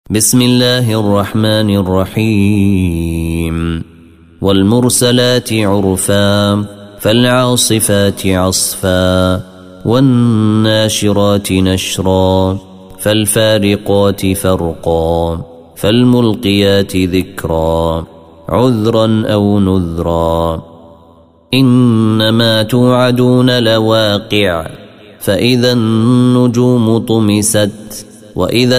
بسم الله الرحمن الرحيم والمرسلات عرفا فالعاصفات عصفا والناشرات نشرا فالفارقات فرقا فالملقيات ذكرا عذرا أو نذرا إنما توعدون لواقع فإذا النجوم طمست وإذا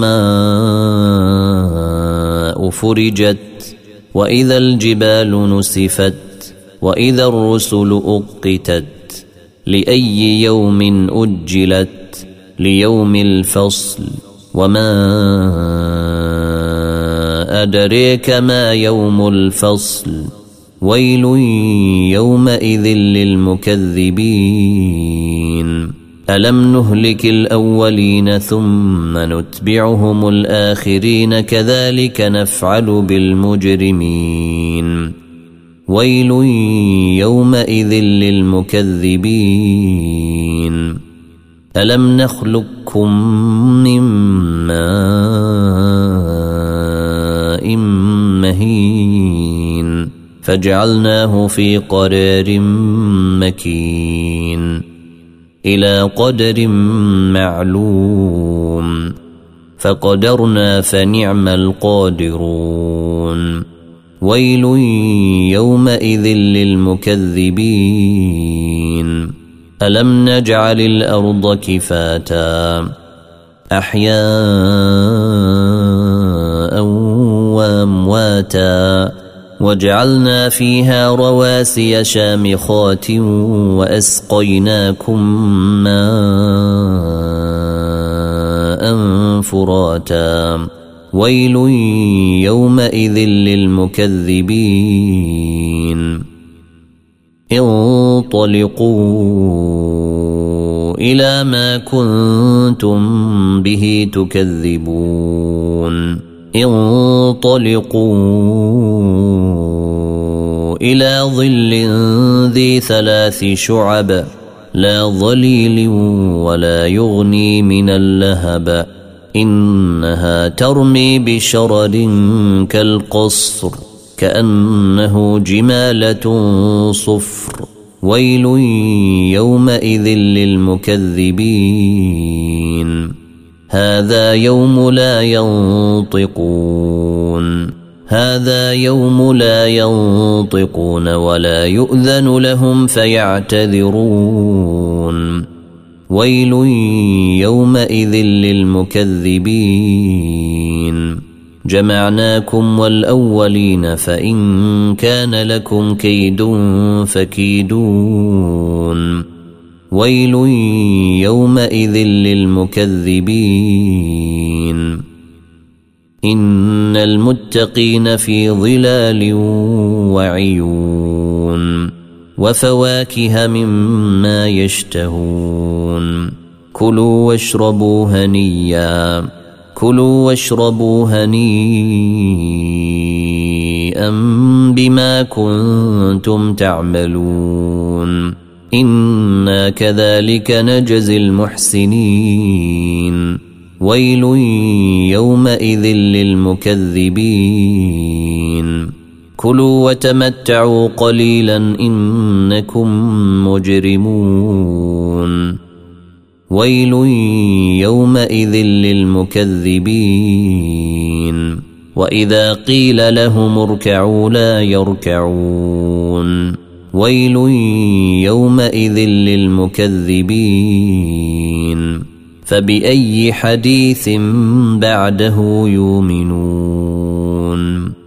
السماء فرجت وإذا الجبال نسفت وإذا الرسل أقتت لأي يوم أجلت ليوم الفصل وما أدريك ما يوم الفصل ويل يومئذ للمكذبين ألم نهلك الأولين ثم نتبعهم الآخرين كذلك نفعل بالمجرمين ويل يومئذ للمكذبين ألم نخلقكم من ماء مهين فجعلناه في قرار مكين إلى قدر معلوم فقدرنا فنعم القادرون ويل يومئذ للمكذبين ألم نجعل الأرض كفاتا أحياء وأمواتا وجعلنا فيها رواسي شامخات وأسقيناكم ماء فراتا ويل يومئذ للمكذبين انطلقوا إلى ما كنتم به تكذبون انطلقوا إلى ظل ذي 3 شعب لا ظليل ولا يغني من اللهب إنها ترمي بشرر كالقصر كأنه جمالة صفر ويل يومئذ للمكذبين هذا يوم لا ينطقون ولا يؤذن لهم فيعتذرون ويل يومئذ للمكذبين جمعناكم والأولين فإن كان لكم كيد فكيدون ويل يومئذ للمكذبين إن المتقين في ظلال وعيون وفواكه مما يشتهون كلوا واشربوا هنيئا بما كنتم تعملون إنا كذلك نجزي المحسنين ويل يومئذ للمكذبين كلوا وتمتعوا قليلا إنكم مجرمون ويل يومئذ للمكذبين وإذا قيل لهم اركعوا لا يركعون ويل يومئذ للمكذبين فبأي حديث بعده يؤمنون